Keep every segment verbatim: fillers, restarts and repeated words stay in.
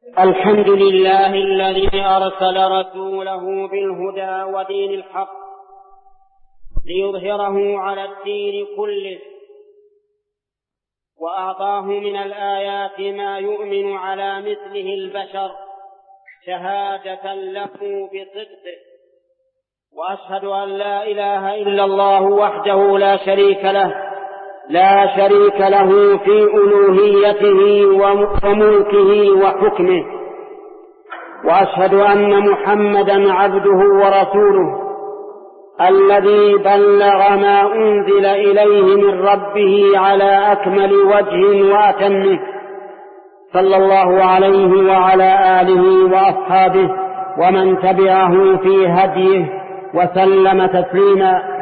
الحمد لله الذي أرسل رسوله بالهدى ودين الحق ليظهره على الدين كله، وأعطاه من الآيات ما يؤمن على مثله البشر شهادة له بصدقه. وأشهد أن لا إله إلا الله وحده لا شريك له لا شريك له في ألوهيته وملكه وحكمه، وأشهد أن محمدًا عبده ورسوله الذي بلغ ما أنزل إليه من ربه على أكمل وجه وأتمه، صلى الله عليه وعلى آله وأصحابه ومن تبعه في هديه وسلم تسليما.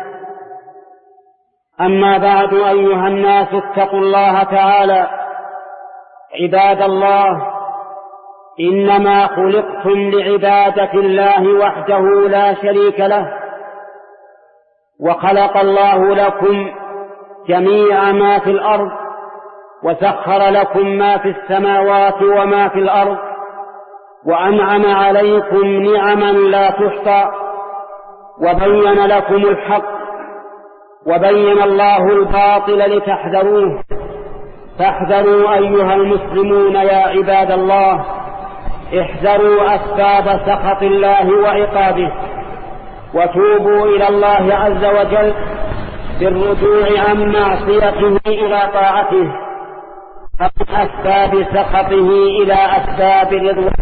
أما بعد، أيها الناس، اتقوا الله تعالى. عباد الله، إنما خلقتم لعبادة الله وحده لا شريك له، وخلق الله لكم جميع ما في الأرض، وسخر لكم ما في السماوات وما في الأرض، وأنعم عليكم نعما لا تحصى، وبين لكم الحق وبين الله الباطل لتحذروه. فاحذروا أيها المسلمون يا عباد الله، احذروا أسباب سخط الله وعقابه، وتوبوا إلى الله عز وجل بالرجوع عن معصيته إلى طاعته، من أسباب سخطه إلى أسباب رضوانه.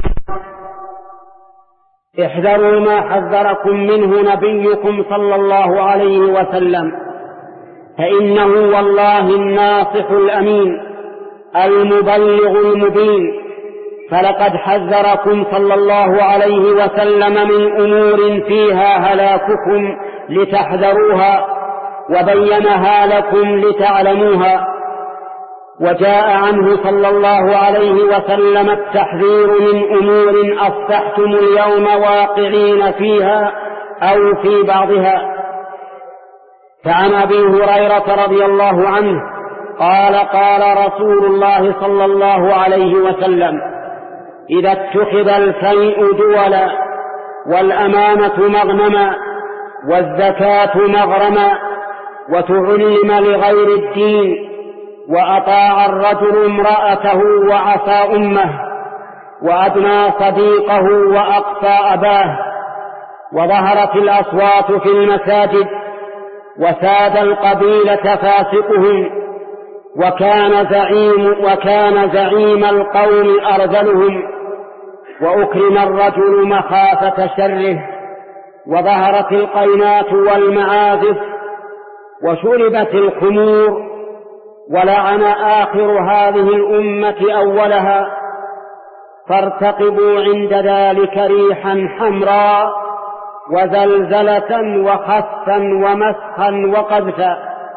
احذروا ما حذركم منه نبيكم صلى الله عليه وسلم، فإنه والله الناصح الأمين المبلغ المبين. فلقد حذركم صلى الله عليه وسلم من أمور فيها هلاككم لتحذروها، وبينها لكم لتعلموها. وجاء عنه صلى الله عليه وسلم التحذير من أمور أصبحتم اليوم واقعين فيها أو في بعضها. فعن أبي هريرة رضي الله عنه قال: قال رسول الله صلى الله عليه وسلم: إذا اتخذ الفيء دولا، والأمانة مغنما، والزكاة مغرما، وتعلم لغير الدين، وأطاع الرجل امرأته وعصى أمه، وأدنى صديقه وأقصى أباه، وظهرت الأصوات في المساجد، وساد القبيلة فاسقهم، وكان زعيم, وكان زعيم القوم أرذلهم، وأكرم الرجل مخافة شره، وظهرت القينات والمعازف، وشربت الخمور، ولعن آخر هذه الأمة أولها. فارتقبوا عند ذلك ريحا حمراء، وزلزلة، وخسفا، ومسخا، وقذفا،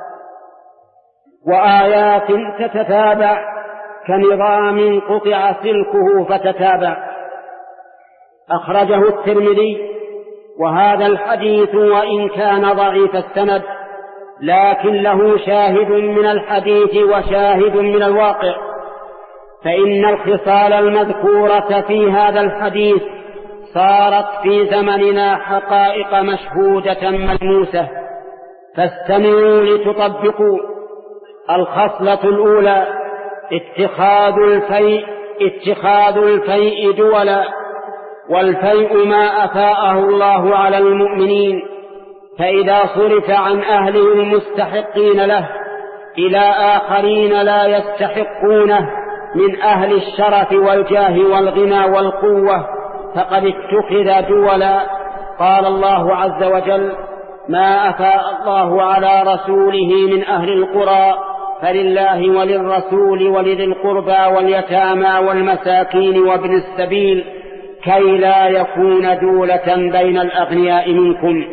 وآيات تتتابع كنظام قطع سلكه فتتابع. أخرجه الترمذي. وهذا الحديث وإن كان ضعيف السند، لكن له شاهد من الحديث وشاهد من الواقع، فإن الخصال المذكورة في هذا الحديث صارت في زمننا حقائق مشهودة ملموسة، فاستمعوا لتطبقوا. الخصلة الأولى: اتخاذ الفيء اتخاذ الفيء دولا. والفيء ما أفاءه الله على المؤمنين، فإذا صرف عن أهله المستحقين له إلى آخرين لا يستحقونه من أهل الشرف والجاه والغنى والقوة فقد اتخذ دولا. قال الله عز وجل: ما أفاء الله على رسوله من أهل القرى فلله وللرسول ولذي القربى واليتامى والمساكين وابن السبيل كي لا يكون دولة بين الأغنياء منكم.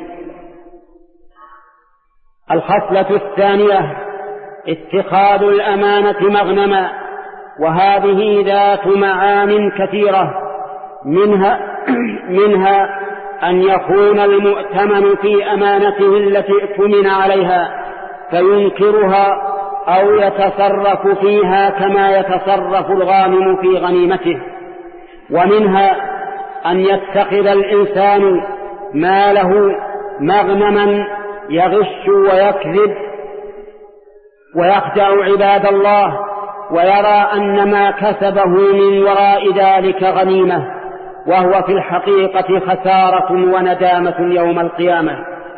الخصلة الثانية: اتخاذ الأمانة مغنما، وهذه ذات معان كثيرة، منها, منها أن يكون المؤتمن في أمانته التي اؤتمن عليها فينكرها أو يتصرف فيها كما يتصرف الغانم في غنيمته، ومنها أن يتخذ الإنسان ماله مغنما يغش ويكذب ويخدع عباد الله، ويرى أن ما كسبه من وراء ذلك غنيمة، وهو في الحقيقة خسارة وندامة يوم القيامة.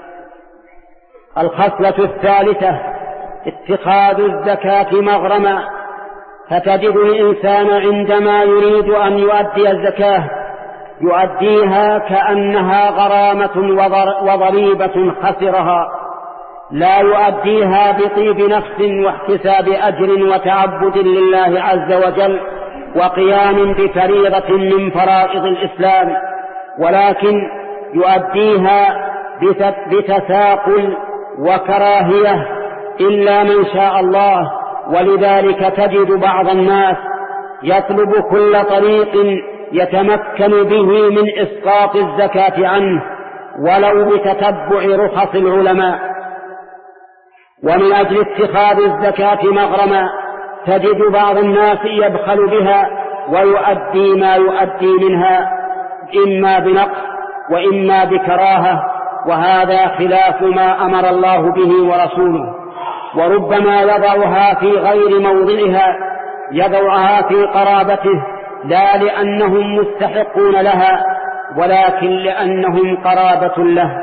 الخصلة الثالثة اتخاذ الزكاة مغرما، فتجد الإنسان عندما يريد أن يؤدي الزكاة يؤديها كأنها غرامة وضريبة خسرها، لا يؤديها بطيب نفس واحتساب أجر وتعبد لله عز وجل وقيام بفريضة من فرائض الإسلام، ولكن يؤديها بتثاقل وكراهية إلا من شاء الله. ولذلك تجد بعض الناس يطلب كل طريق يتمكن به من إسقاط الزكاة عنه ولو بتتبع رخص العلماء. ومن أجل اتخاذ الزكاة مغرما تجد بعض الناس يبخل بها ويؤدي ما يؤدي منها إما بنقص وإما بكراهة، وهذا خلاف ما أمر الله به ورسوله. وربما يضعها في غير موضعها، يضعها في قرابته لا لأنهم مستحقون لها ولكن لأنهم قرابة له.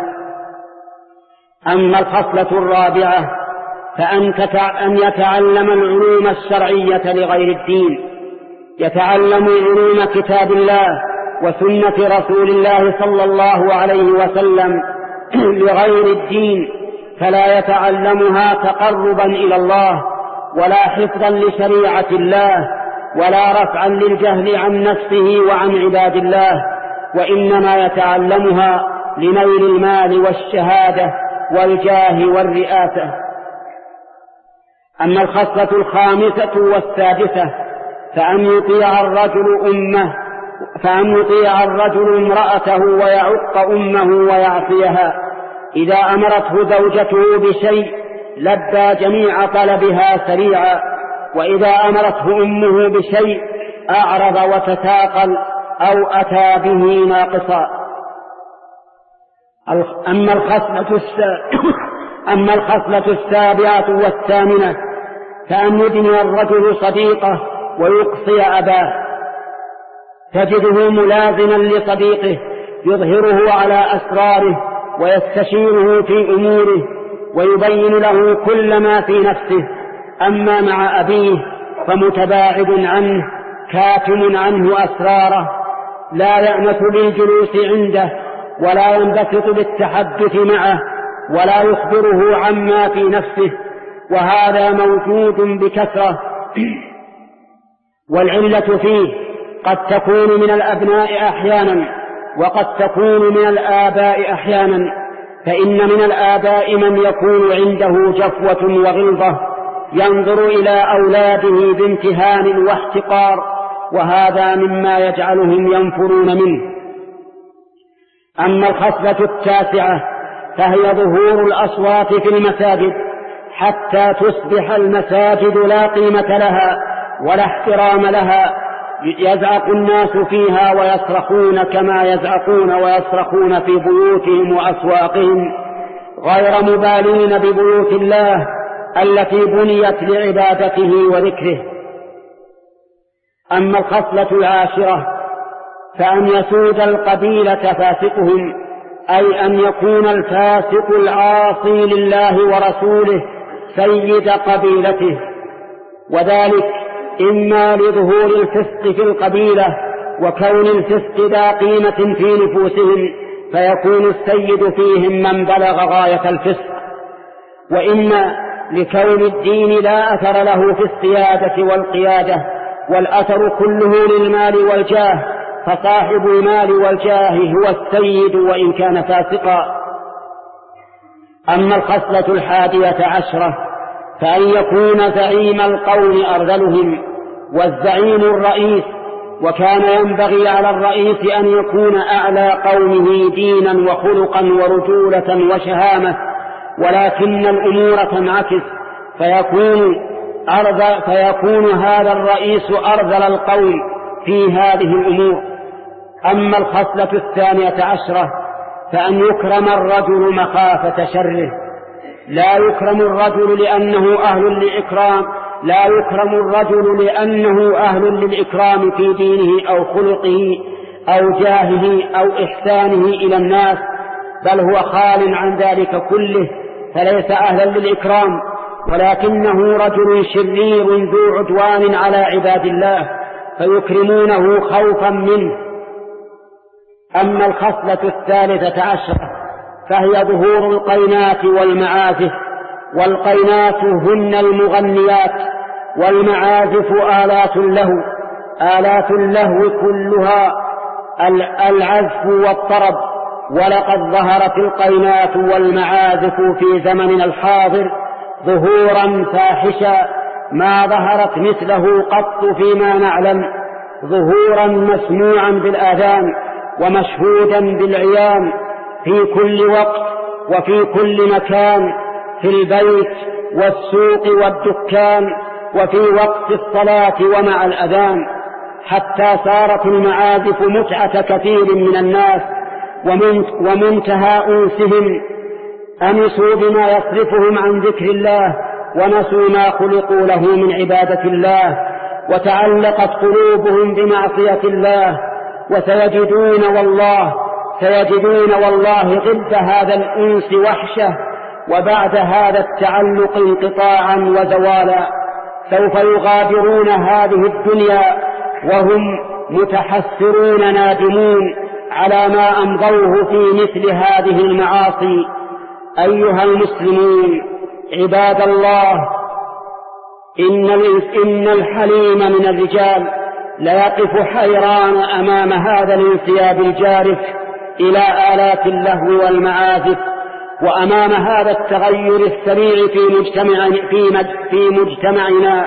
أما الخصلة الرابعة فأن يتعلم العلوم الشرعية لغير الدين، يتعلم علوم كتاب الله وسنة رسول الله صلى الله عليه وسلم لغير الدين، فلا يتعلمها تقربا إلى الله ولا حفظا لشريعة الله ولا رفعا للجهل عن نفسه وعن عباد الله، وإنما يتعلمها لنيل المال والشهادة والجاه والرئاسة. أما الخصلة الخامسة والسادسة فأن يطيع الرجل أمه فأن يطيع الرجل امرأته ويعق أمه ويعصيها. إذا أمرته زوجته بشيء لبى جميع طلبها سريعا، وإذا أمرته أمه بشيء أعرض وتثاقل أو أتى به ناقصا. أما الخصلة أما الخصلة السابعة والثامنة فأن يدني الرجل صديقه ويقصي أباه، تجده ملازما لصديقه يظهره على أسراره ويستشيره في أموره ويبين له كل ما في نفسه. أما مع أبيه فمتباعد عنه كاتم عنه أسراره، لا يأنس بالجلوس عنده ولا ينبسط بالتحدث معه ولا يخبره عما في نفسه، وهذا موجود بكثرة. والعلة فيه قد تكون من الأبناء أحيانا وقد تكون من الآباء أحيانا، فإن من الآباء من يكون عنده جفوة وغلظة ينظر إلى أولاده بامتهان واحتقار، وهذا مما يجعلهم ينفرون منه. أما الخصلة التاسعة فهي ظهور الأصوات في المساجد حتى تصبح المساجد لا قيمة لها ولا احترام لها، يزعق الناس فيها ويصرخون كما يزعقون ويصرخون في بيوتهم وأسواقهم غير مبالين ببيوت الله التي بنيت لعبادته وذكره. أما الخصلة العاشرة فأن يسود القبيلة فاسقهم، أي أن يكون الفاسق العاصي لله ورسوله سيد قبيلته، وذلك إما لظهور الفسق في القبيلة وكون الفسق ذا قيمة في نفوسهم فيكون السيد فيهم من بلغ غاية الفسق، وإما لكون الدين لا أثر له في السيادة والقيادة، والأثر كله للمال والجاه، فصاحب المال والجاه هو السيد وإن كان فاسقا. أما الخصلة الحادية عشرة فأن يكون زعيم القوم أرذلهم والزعيم الرئيس، وكان ينبغي على الرئيس أن يكون أعلى قومه دينا وخلقا ورجولة وشهامة، ولكن الأمور تنعكس فيكون, أرذل فيكون هذا الرئيس أرذل القوم في هذه الأمور، أما الخصلة الثانية عشرة فأن يكرم الرجل مخافة شره. لا يكرم الرجل لأنه أهل للإكرام لا يكرم الرجل لأنه أهل للإكرام في دينه أو خلقه أو جاهه أو إحسانه إلى الناس، بل هو خال عن ذلك كله فليس أهلا للإكرام، ولكنه رجل شرير ذو عدوان على عباد الله فيكرمونه خوفا منه. أما الخصلة الثالثة عشرة فهي ظهور القينات والمعازف. والقينات هن المغنيات، والمعازف آلات اللهو. آلات اللهو كلها العزف والطرب، ولقد ظهرت القينات والمعازف في زمننا الحاضر ظهورا فاحشا ما ظهرت مثله قط فيما نعلم، ظهورا مسموعا بالآذان ومشهودا بالعيان في كل وقت وفي كل مكان، في البيت والسوق والدكان وفي وقت الصلاة ومع الأذان، حتى صارت المعازف متعة كثير من الناس ومنتهى أنسهم، أنسوا بما يصرفهم عن ذكر الله ونسوا ما خلقوا له من عبادة الله، وتعلقت قلوبهم بمعصية الله. وسيجدون والله سيجدون والله ضد هذا الأنس وحشة، وبعد هذا التعلق انقطاعا وزوالا. سوف يغادرون هذه الدنيا وهم متحسرون نادمون على ما أمضوه في مثل هذه المعاصي. أيها المسلمون عباد الله، إن الحليم من الرجال ليقف حيران أمام هذا الانسياب الجارف إلى آلات اللهو والمعازف، وأمام هذا التغير السريع في مجتمع في مجتمعنا.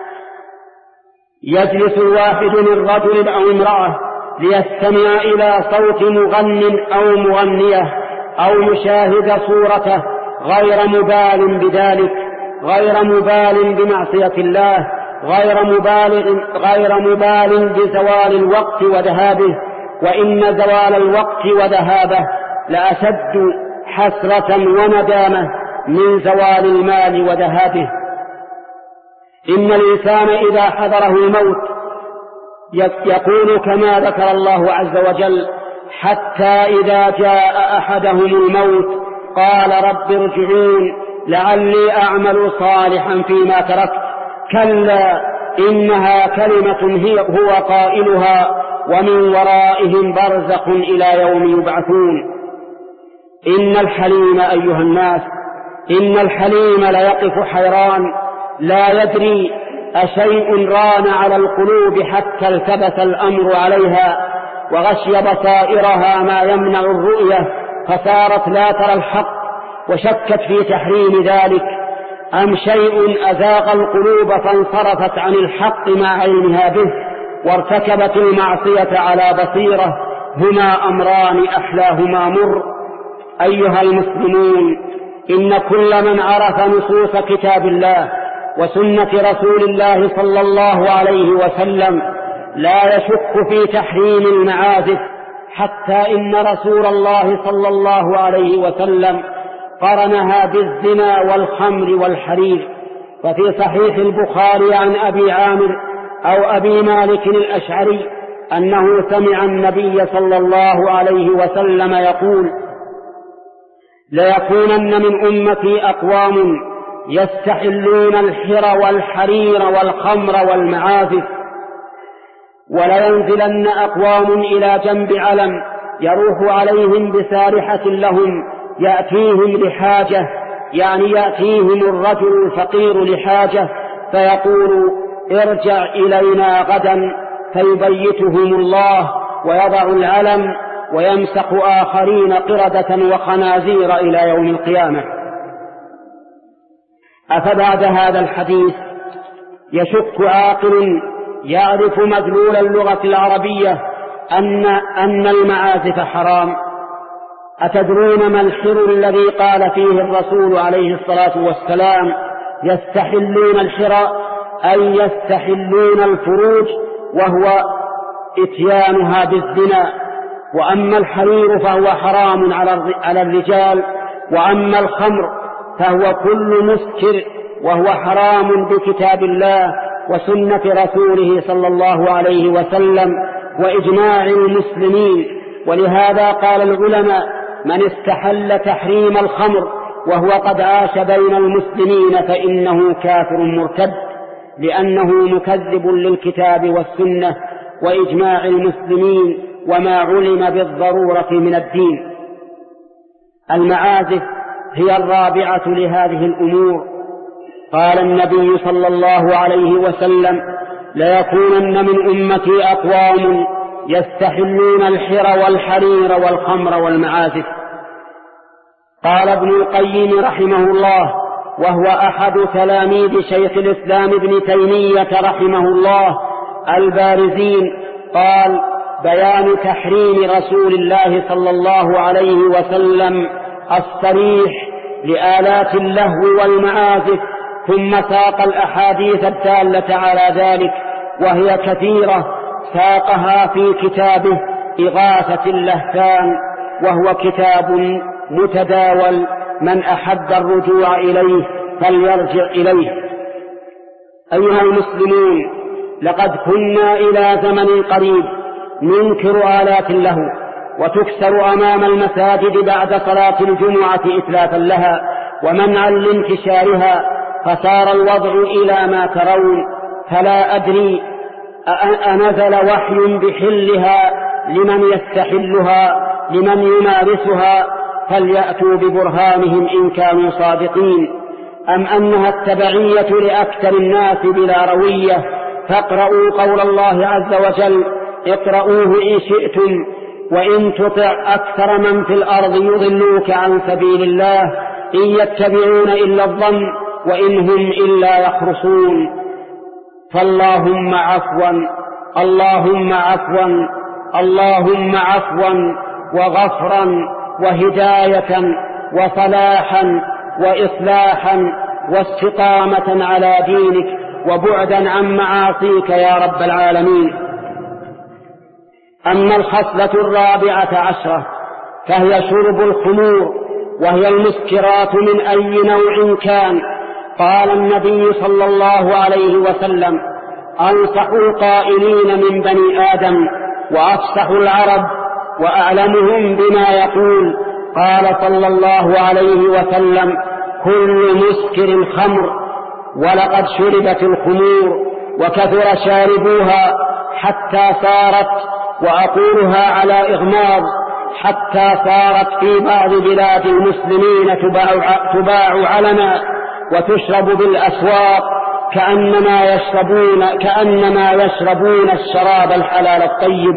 يجلس الواحد من رجل أو امرأة ليستمع إلى صوت مغن أو مغنية أو يشاهد صورته غير مبال بذلك، غير مبال بمعصية الله، غير مبال, غير مبال بزوال الوقت وذهابه، وإن زوال الوقت وذهابه لأشد حسرة وندامة من زوال المال وذهابه. إن الإنسان إذا حضره الموت يقول كما ذكر الله عز وجل: حتى إذا جاء أحدهم الموت قال رب ارجعون لعلي أعمل صالحا فيما تركت، كلا إنها كلمة هي هو قائلها ومن ورائهم برزخ إلى يوم يبعثون. إن الحليم أيها الناس إن الحليم ليقف حيران لا يدري أشيء ران على القلوب حتى التبس الأمر عليها وغشي بصائرها ما يمنع الرؤية فصارت لا ترى الحق وشكت في تحريم ذلك، أم شيء أزاغ القلوب فانصرفت عن الحق مع علمها به وارتكبت المعصية على بصيرة، هما أمران أحلاهما مر. أيها المسلمون، إن كل من عرف نصوص كتاب الله وسنة رسول الله صلى الله عليه وسلم لا يشك في تحريم المعازف، حتى إن رسول الله صلى الله عليه وسلم قرنها بالزنا والخمر والحرير. ففي صحيح البخاري عن أبي عامر أو أبي مالك الأشعري أنه سمع النبي صلى الله عليه وسلم يقول: ليكونن من أمتي أقوام يستحلون الحر والحرير والخمر والمعازف، ولينزلن أقوام إلى جنب علم يروح عليهم بسارحة لهم يأتيهم لحاجة، يعني يأتيهم الرجل الفقير لحاجة فيقول: ارجع إلينا غدا، فيبيتهم الله ويضع العلم ويمسخ آخرين قردة وخنازير إلى يوم القيامة. أفبعد هذا الحديث يشك عاقل يعرف مدلول اللغة العربية أن, أن المعازف حرام؟ أتدرون ما الحر الذي قال فيه الرسول عليه الصلاة والسلام: يستحلون الحر، أي يستحلون الفروج، وهو إتيانها بالزنا وأما الحرير فهو حرام على الرجال، وأما الخمر فهو كل مسكر وهو حرام بكتاب الله وسنة رسوله صلى الله عليه وسلم وإجماع المسلمين. ولهذا قال العلماء: من استحل تحريم الخمر وهو قد عاش بين المسلمين فإنه كافر مرتد، لأنه مكذب للكتاب والسنة وإجماع المسلمين وما علم بالضرورة من الدين. المعازف هي الرابعة لهذه الأمور. قال النبي صلى الله عليه وسلم: ليكونن من أمتي أقوام يستحلون الحر والحرير والخمر والمعازف. قال ابن القيم رحمه الله، وهو أحد تلاميذ شيخ الإسلام ابن تيمية رحمه الله البارزين، قال: بيان تحريم رسول الله صلى الله عليه وسلم الصريح لآلات اللهو والمعازف، ثم ساق الأحاديث الدالة على ذلك وهي كثيرة، ساقها في كتابه إغاثة اللهفان، وهو كتاب متداول، من أحب الرجوع إليه فليرجع إليه. أيها المسلمون، لقد كنا إلى زمن قريب ننكر آلات اللهو وتكسر أمام المساجد بعد صلاة الجمعة إتلافا لها ومنعا لانتشارها، فصار الوضع إلى ما ترون. فلا أدري أنزل وحي بحلها لمن يستحلها لمن يمارسها، فليأتوا ببرهانهم إن كانوا صادقين، أم أنها التبعية لأكثر الناس بلا روية. فاقرؤوا قول الله عز وجل: اقرؤوه إن شئتم وإن تطع أكثر من في الأرض يضلوك عن سبيل الله إن يتبعون إلا الظن وإن هم إلا يخرصون. فاللهم عفوا اللهم عفوا اللهم عفوا وغفرا وهداية وصلاحا وإصلاحا واستقامة على دينك وبعدا عن معاصيك يا رب العالمين. أما الخصلة الرابعة عشرة فهي شرب الخمور، وهي المسكرات من أي نوع كان. قال النبي صلى الله عليه وسلم: أنصح القائلين من بني آدم وأفصح العرب وأعلمهم بما يقول. قال صلى الله عليه وسلم: كل مسكر خمر، ولقد شربت الخمور وكثر شاربوها حتى صارت، وأقولها على إغماض، حتى صارت في بعض بلاد المسلمين تباع, تباع علنا وتشرب بالأسواق كأنما يشربون, كأنما يشربون الشراب الحلال الطيب.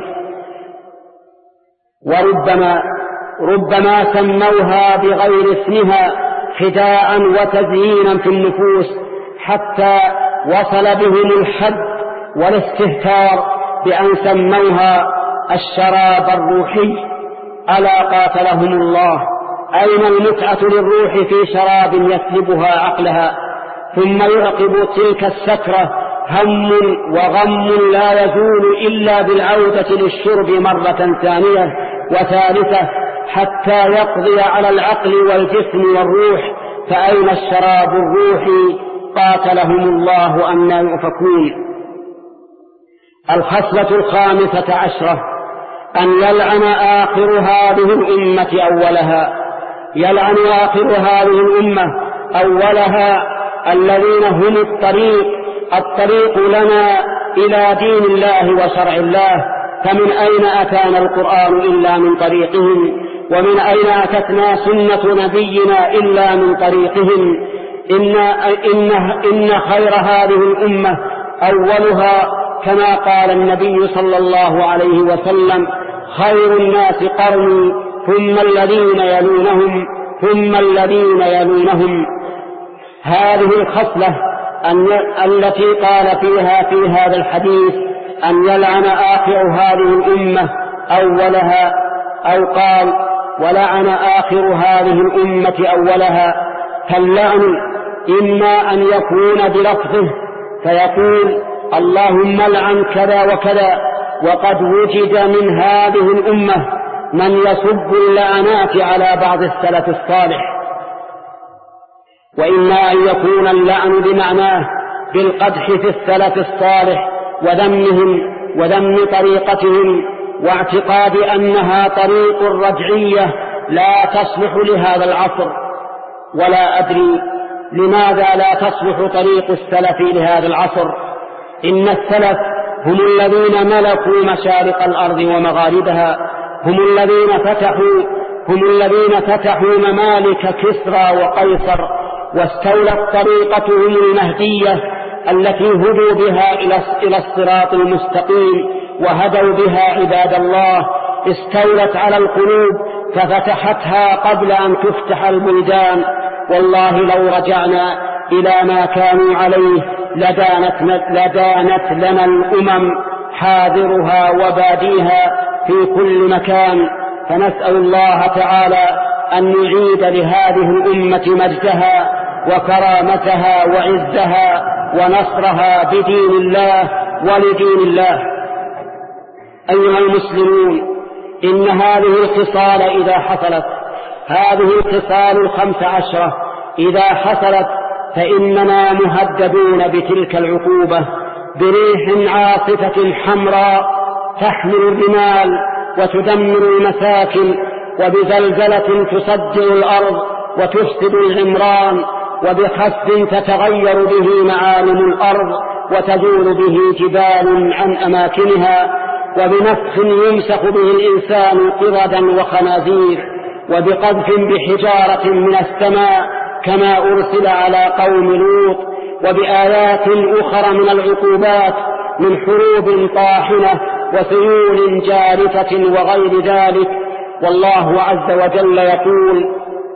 وربما ربما سموها بغير اسمها خداعا وتزيينا في النفوس، حتى وصل بهم الحد والاستهتار بأن سموها الشراب الروحي. ألا قاتلهم الله، أين المتعة للروح في شراب يسلبها عقلها، ثم يعقب تلك السكرة هم وغم لا يزول إلا بالعودة للشرب مرة ثانية وثالثة حتى يقضي على العقل والجسم والروح. فأين الشراب الروحي؟ قاتلهم الله أنى يؤفكون. الخصلة الخامسة عشرة أن يلعن آخر هذه الأمة أولها. يلعن آخر هذه الأمة أولها الذين هم الطريق الطريق لنا إلى دين الله وشرع الله. فمن أين أتانا القرآن إلا من طريقهم، ومن أين أتتنا سنة نبينا إلا من طريقهم. إن, إن, إن خير هذه الأمة أولها، كما قال النبي صلى الله عليه وسلم: خير الناس قرني ثم الذين يلونهم ثم الذين يلونهم. هذه الخصلة التي قال فيها في هذا الحديث أن يلعن آخر هذه الأمة أولها، أو قال: ولعن آخر هذه الأمة أولها. فاللعن إما أن يكون بلفظه فيقول: اللهم لعن كذا وكذا، وقد وجد من هذه الأمة من يصب اللعنات على بعض السلف الصالح، وإما أن يكون اللعن بمعناه بالقدح في السلف الصالح وذمهم وذم طريقتهم واعتقاد أنها طريق رجعية لا تصلح لهذا العصر. ولا أدري لماذا لا تصلح طريق السلف لهذا العصر. إن السلف هم الذين ملكوا مشارق الأرض ومغاربها، هم الذين فتحوا هم الذين فتحوا ممالك كسرى وقيصر، واستولت طريقتهم المهدية التي هدوا بها إلى الصراط المستقيم وهدوا بها عباد الله، استولت على القلوب ففتحتها قبل أن تفتح البلدان. والله لو رجعنا إلى ما كانوا عليه لدانت, لدانت لنا الأمم حاضرها وباديها في كل مكان. فنسأل الله تعالى أن يعيد لهذه الأمة مجدها وكرامتها وعزها ونصرها بدين الله ولدين الله. أيها المسلمون، إن هذه الخصال إذا حصلت هذه الخصال الخمس عشرة إذا حصلت فإننا مهددون بتلك العقوبة بريح عاصفة حمراء تحمل الرمال وتدمر المساكن، وبزلزلة تصدر الأرض وتفسد العمران، وبخسف تتغير به معالم الأرض وتزول به جبال عن أماكنها، وبنفخ يمسخ به الإنسان قردا وخنازير، وبقذف بحجارة من السماء كما أرسل على قوم لوط، وبآيات أخرى من العقوبات من حروب طاحنة وسيول جارفة وغير ذلك. والله عز وجل يقول: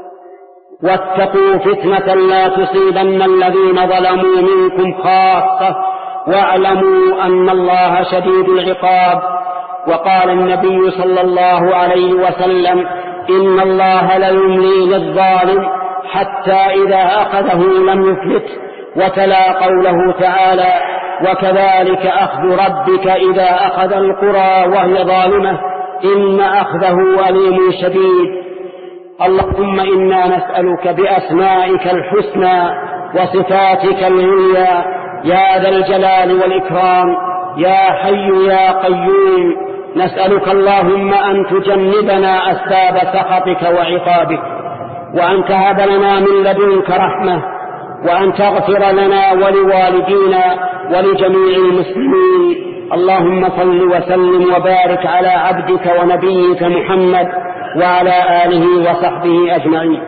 واتقوا فتنة لا تصيبن الذين ظلموا منكم خاصة واعلموا أن الله شديد العقاب. وقال النبي صلى الله عليه وسلم: إن الله ليملي للظالم حتى إذا أخذه لم يفلت. وتلا قوله تعالى: وكذلك أخذ ربك إذا أخذ القرى وهي ظالمة إن أخذه أليم شديد. اللهم إنا نسألك بأسمائك الحسنى وصفاتك العليا يا ذا الجلال والإكرام يا حي يا قيوم، نسألك اللهم أن تجنبنا أسباب سخطك وعقابك، وأن تهب لنا من لدنك رحمة، وأن تغفر لنا ولوالدينا ولجميع المسلمين. اللهم صل وسلم وبارك على عبدك ونبيك محمد وعلى آله وصحبه أجمعين.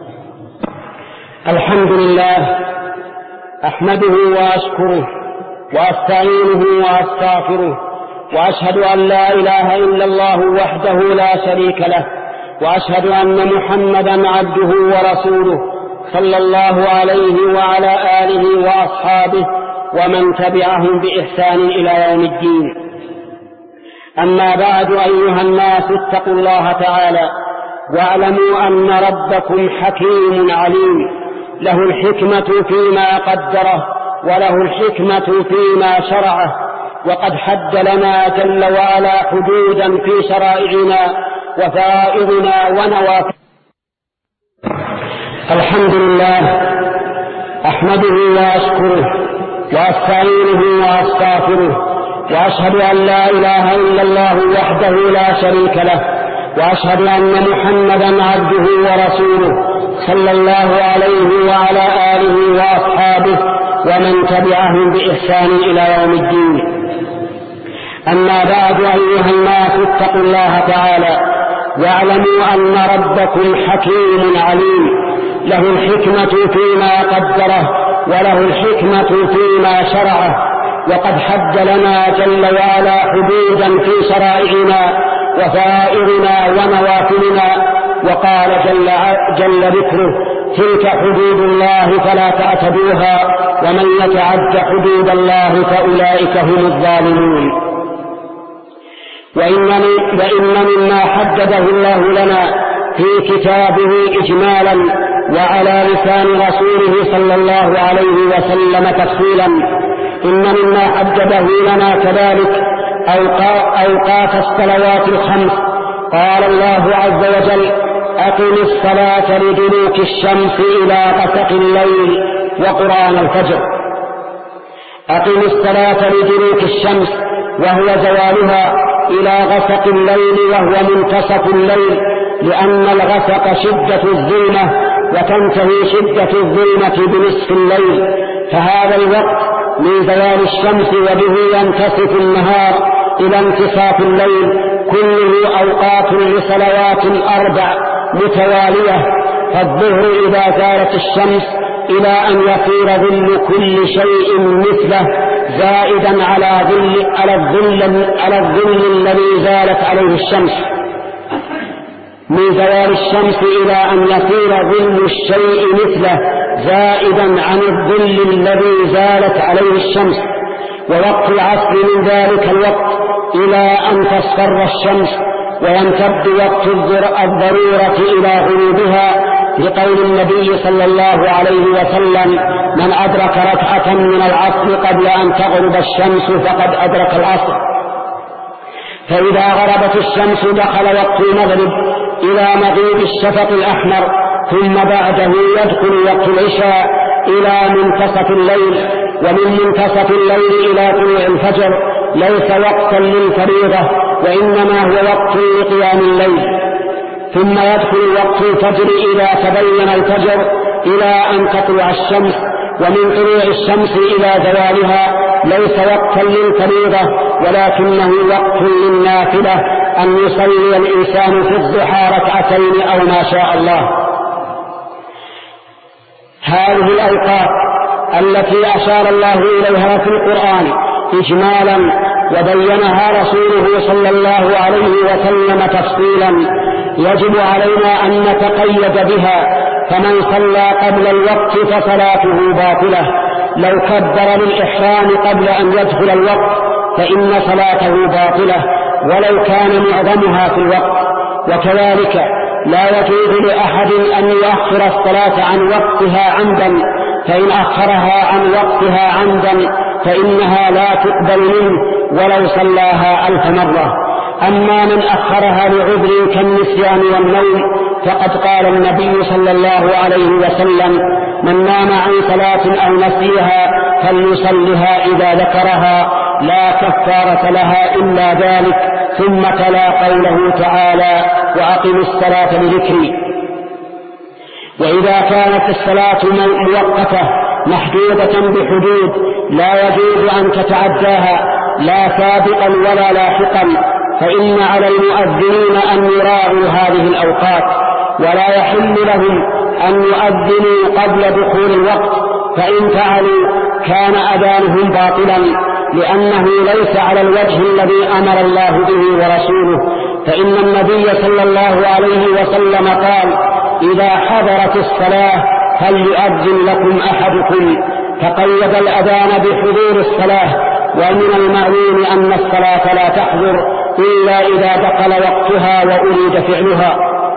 الحمد لله، أحمده وأشكره وأستعينه وأستغفره، وأشهد أن لا إله إلا الله وحده لا شريك له، وأشهد أن محمدا عبده ورسوله صلى الله عليه وعلى آله وأصحابه ومن تبعهم بإحسان إلى يوم الدين. أما بعد، أيها الناس، اتقوا الله تعالى واعلموا أن ربكم حكيم عليم، له الحكمة فيما قدره وله الحكمة فيما شرعه، وقد حد لنا جل وعلا حدودا في شرائعنا وفرائضنا ونوافلنا. الحمد لله، أحمده وأشكره وأستعينه وأستغفره، وأشهد أن لا إله إلا الله وحده لا شريك له، وأشهد أن محمدا عبده ورسوله صلى الله عليه وعلى آله وأصحابه ومن تبعهم بإحسان إلى يوم الدين. أما بعد، أيها الناس، اتقوا الله تعالى واعلموا أن ربكم حكيم عليم، له الحكمة فيما قدره وله الحكمة فيما شرعه، وقد حد لنا جل وعلا حدودا في شرائعنا وفرائضنا ونوافلنا، وقال جل, جل ذكره: تلك حدود الله فلا تعتدوها ومن يتعد حدود الله فأولئك هم الظالمون. وإن, وإن مما حدده الله لنا في كتابه إجمالا وعلى لسان رسوله صلى الله عليه وسلم تفصيلا، إن مما حدده لنا كذلك أوقات الصلوات الخمس قال الله عز وجل: أقم الصلاة لدلوك الشمس إلى غسق الليل وقرآن الفجر. أقم الصلاة لدلوك الشمس وهو زوالها إلى غسق الليل وهو منتصف الليل، لأن الغسق شدة الظلمة وتنتهي شدة الظلمة بنصف الليل، فهذا الوقت من زوال الشمس وبه ينتصف النهار إلى انتصاف الليل كله أوقات لصلوات أربع متوالية. فالظهر إذا زالت الشمس إلى أن يصير ظل كل شيء مثله زائدا على ظل على الظل على الظل الذي زالت عليه الشمس، من زوال الشمس إلى أن يصير ظل الشيء مثله زائدا عن الظل الذي زالت عليه الشمس. ووقت العصر من ذلك الوقت إلى أن تصفر الشمس ويمتد وقت الضرورة إلى غروبها، لقول النبي صلى الله عليه وسلم: من أدرك ركعة من العصر قبل أن تغرب الشمس فقد أدرك العصر. فإذا غربت الشمس دخل وقت المغرب إلى مغيب الشفق الأحمر، ثم بعده يدخل وقت العشاء إلى منتصف الليل، ومن منتصف الليل إلى طلوع الفجر ليس وقتا للفريضة وإنما هو وقت لقيام الليل. ثم يدخل وقت الفجر إذا تبين الفجر إلى أن تطلع الشمس، ومن طلوع الشمس إلى زوالها ليس وقتا للفريضة ولكنه وقت للنافلة، أن يصلي الإنسان في الضحى ركعتين أو ما شاء الله. هذه الأوقات التي أشار الله إليها في القرآن إجمالا وبينها رسوله صلى الله عليه وسلم تفصيلا يجب علينا أن نتقيد بها، فمن صلى قبل الوقت فصلاته باطلة، لو كبر للإحرام قبل أن يدخل الوقت فإن صلاته باطلة ولو كان معظمها في الوقت. وكذلك لا يجوز لأحد أن يؤخر الصلاة عن وقتها عمدا، فإن أخرها عن وقتها عمدا فإنها لا تقبل منه ولو صلاها ألف مرة. أما من أخرها لعذر كالنسيان والنوم فقد قال النبي صلى الله عليه وسلم: من نام عن صلاة أو نسيها فليصلها إذا ذكرها لا كفارة لها إلا ذلك. ثم تلا قوله تعالى: وأقم الصلاة لذكري. وإذا كانت الصلاة مؤقتة محدودة بحدود لا يجوز أن تتعداها لا سابقا ولا لاحقا، فإن على المؤذنين أن يراعوا هذه الأوقات، ولا يحل لهم أن يؤذنوا قبل دخول الوقت، فإن فعلوا كان أذانهم باطلا، لأنه ليس على الوجه الذي أمر الله به ورسوله. فإن النبي صلى الله عليه وسلم قال: إذا حضرت الصلاة فليؤذن لكم أحدكم، فقيد الأذان بحضور الصلاة. ومن المعلوم أن الصلاة لا تحضر إلا إذا دخل وقتها وأريد فعلها.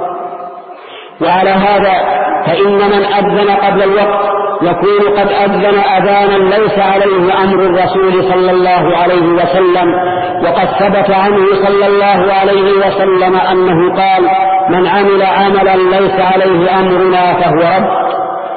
وعلى هذا فإن من أذن قبل الوقت يكون قد أذن أذانا ليس عليه أمر الرسول صلى الله عليه وسلم، وقد ثبت عنه صلى الله عليه وسلم أنه قال: من عمل عملا ليس عليه أمرنا فهو رد.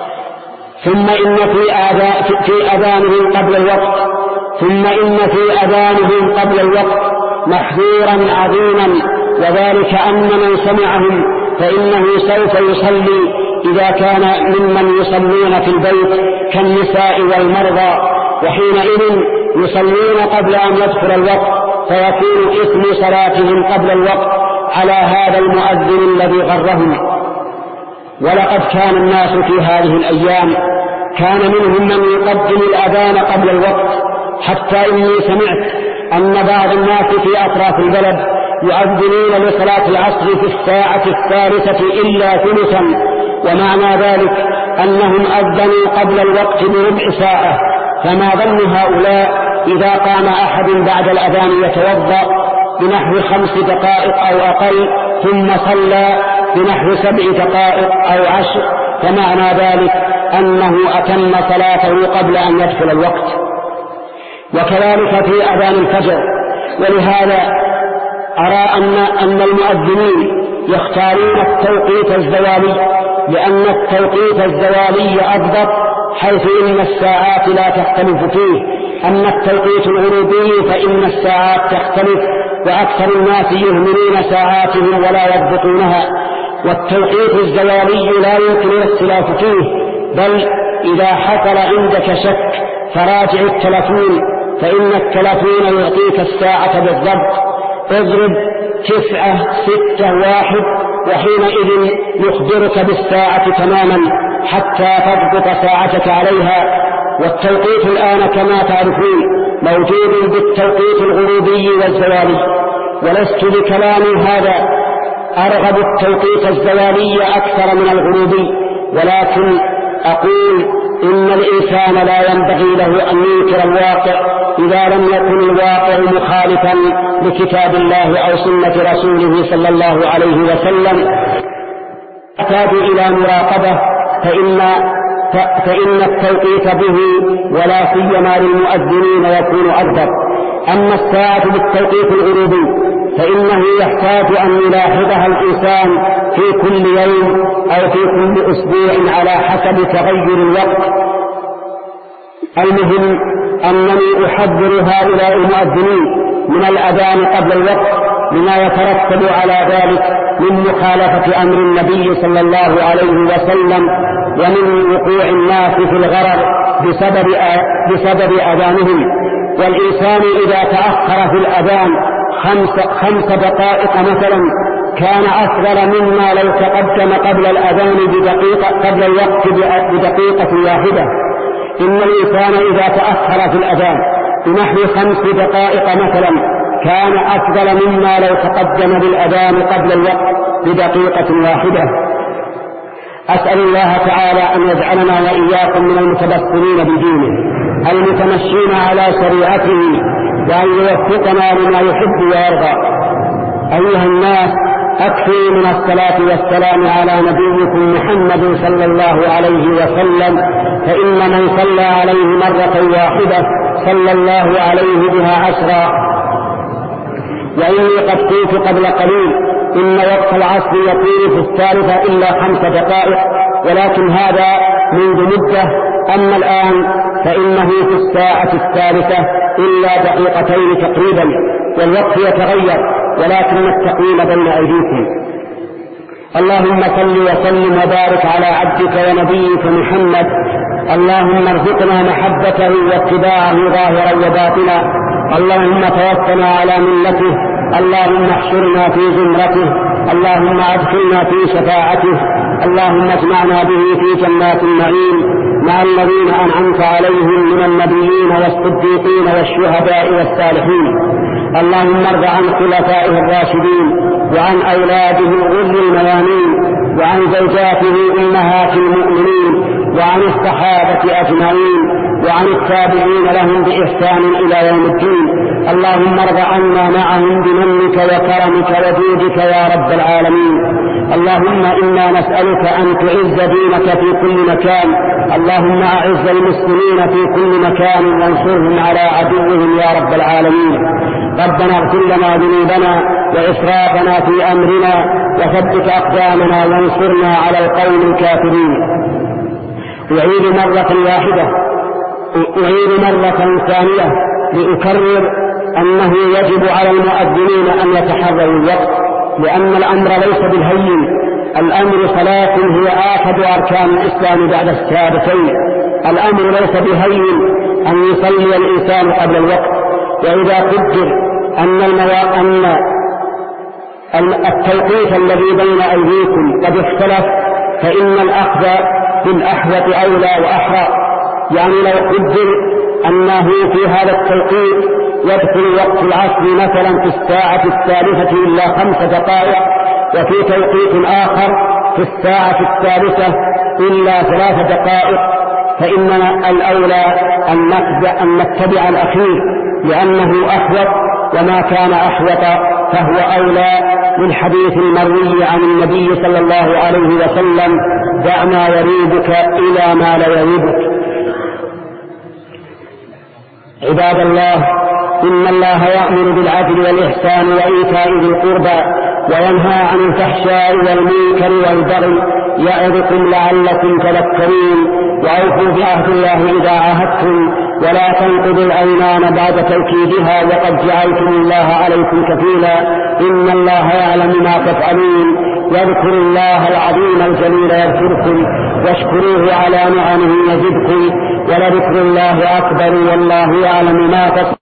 ثم إن في, آذان في أذانهم قبل الوقت ثم إن في أذانهم قبل الوقت محذورا عظيما، وذلك أن من سمعهم فإنه سوف يصلي إذا كان ممن يصلون في البيت كالنساء والمرضى، وحينئذ يصلون قبل أن يدخل الوقت فيكون إثم صلاتهم قبل الوقت على هذا المؤذن الذي غرهم. ولقد كان الناس في هذه الأيام كان منهم من يقدم الأذان قبل الوقت، حتى إني سمعت أن بعض الناس في أطراف البلد يؤذنون لصلاة العصر في الساعة الثالثة إلا ثلثا، ومعنى ذلك أنهم أذنوا قبل الوقت بربع ساعة. فما ظن هؤلاء إذا قام أحد بعد الأذان يتوضأ بنحو خمس دقائق أو أقل ثم صلى بنحو سبع دقائق أو عشر، فمعنى ذلك أنه أتم صلاته قبل أن يدخل الوقت. وكذلك في أذان الفجر. ولهذا أرى أن, أن المؤذنين يختارون التوقيت الزوالي لأن التوقيت الزوالي أضبط، حيث إن الساعات لا تختلف فيه. أما التوقيت الغروبي فإن الساعات تختلف، وأكثر الناس يهملون ساعاتهم ولا يضبطونها. والتوقيت الزوالي لا يمكن الاختلاف فيه، بل إذا حصل عندك شك فراجع التلفون، فإن التلفون يعطيك الساعة بالضبط. اضرب تسعة ستة واحد وحينئذ يخبرك بالساعة تماما حتى تضبط ساعتك عليها. والتوقيت الآن كما تعرفون موجود بالتوقيت الغروبي والزوالي، ولست بكلامي هذا أرغب التوقيت الزوالي أكثر من الغروبي، ولكن أقول إن الإنسان لا ينبغي له أن ينكر الواقع إذا لم يكن الواقع مخالفا لكتاب الله أو سنة رسوله صلى الله عليه وسلم. يحتاج إلى مراقبة، فإن, فإن التوقيت به ولا سيما للمؤذنين يكون أكبر. أما الساعة بالتوقيت الغروبي فإنه يحتاج أن يلاحظها الإنسان في كل يوم أو في كل أسبوع على حسب تغير الوقت. المهم أنني أحذر هؤلاء المؤذنين من الأذان قبل الوقت لما يترتب على ذلك من مخالفة أمر النبي صلى الله عليه وسلم ومن وقوع الناس في الغرر بسبب, بسبب أذانهم. والإنسان إذا تأخر في الأذان خمس, خمس دقائق مثلا كان أفضل مما لو تقدم قبل الأذان بدقيقة قبل الوقت بدقيقة واحدة. إن الإنسان إذا تأخر في الأذان بنحو خمس دقائق مثلا كان أفضل مما لو تقدم بالأذان قبل الوقت بدقيقة واحدة. أسأل الله تعالى أن يجعلنا وإياكم من المتبصرين بدينه المتمشين على شريعته، وأن يوفقنا لما يحب ويرضى. أيها الناس، أكثروا من الصلاة والسلام على نبيكم محمد صلى الله عليه وسلم، فإن من صلى عليه مرة واحدة صلى الله عليه بها عشرا. وإني قد قلت قبل قليل إن وقت العصر يطول في الثالثة إلا خمس دقائق، ولكن هذا منذ مدة. أما الآن فإنه في الساعة الثالثة إلا دقيقتين تقريبا، والوقت يتغير ولكن التقويم بين أيديكم. اللهم صل وسلم وبارك على عبدك ونبيك محمد. اللهم ارزقنا محبته واتباعه ظاهرا وباطنا. اللهم توفنا على ملته. اللهم احشرنا في زمرته. اللهم ادخلنا في شفاعته. اللهم اجمعنا به في جنات النعيم مع الذين أنعمت عليهم من النبيين والصديقين والشهداء والصالحين. اللهم ارض عن خلفائه الراشدين وعن أولاده الغر الميامين وعن زوجاته أمهات المؤمنين وعن الصحابة أجمعين وعن التابعين لهم بإحسان إلى يوم الدين. اللهم ارض عنا معهم بمنك وكرمك وجودك يا رب العالمين. اللهم إنا نسألك أن تعز دينك في كل مكان. اللهم أعز المسلمين في كل مكان وانصرهم على عدوهم يا رب العالمين. ربنا اغفر لنا ذنوبنا وإسرافنا في أمرنا وثبت أقدامنا وانصرنا على القوم الكافرين. أعيد مرة واحدة أعيد مرة ثانية لأكرر أنه يجب على المؤذنين أن يتحروا الوقت، لأن الأمر ليس بالهين. الأمر صلاة هي آخذ أركان الإسلام بعد الشهادتين. الأمر ليس بالهين أن يصلي الإنسان قبل الوقت. وإذا قدر أن الموا... أن التوقيت الذي بين أيديكم قد اختلف فإن الأخذ بالأحوط أولى وأحرى. يعني لو قدر أنه في هذا التوقيت يدخل وقت العصر مثلا في الساعة الثالثة إلا خمس دقائق، وفي توقيت آخر في الساعة الثالثة إلا ثلاث دقائق، فإننا الأولى أن نتبع الأخير لأنه أحوط، وما كان أحوط فهو أولى. للحديث المروي عن النبي صلى الله عليه وسلم: دع ما يريبك إلى ما لا يريبك. عباد الله، إن الله يأمر بالعدل والإحسان وإيتاء ذي القربى وينهى عن الفحشاء والمنكر والبغي يعظكم لعلكم تذكرون. وأوفوا بعهد الله إذا عاهدتم ولا تنقضوا الأيمان بعد توكيدها وقد جعلتم الله عليكم كفيلا إن الله يعلم ما تفعلون. واذكروا الله العظيم الجليل يذكركم واشكروه على نعمه يزدكم ولذكر الله أكبر والله يعلم ما تصنعون.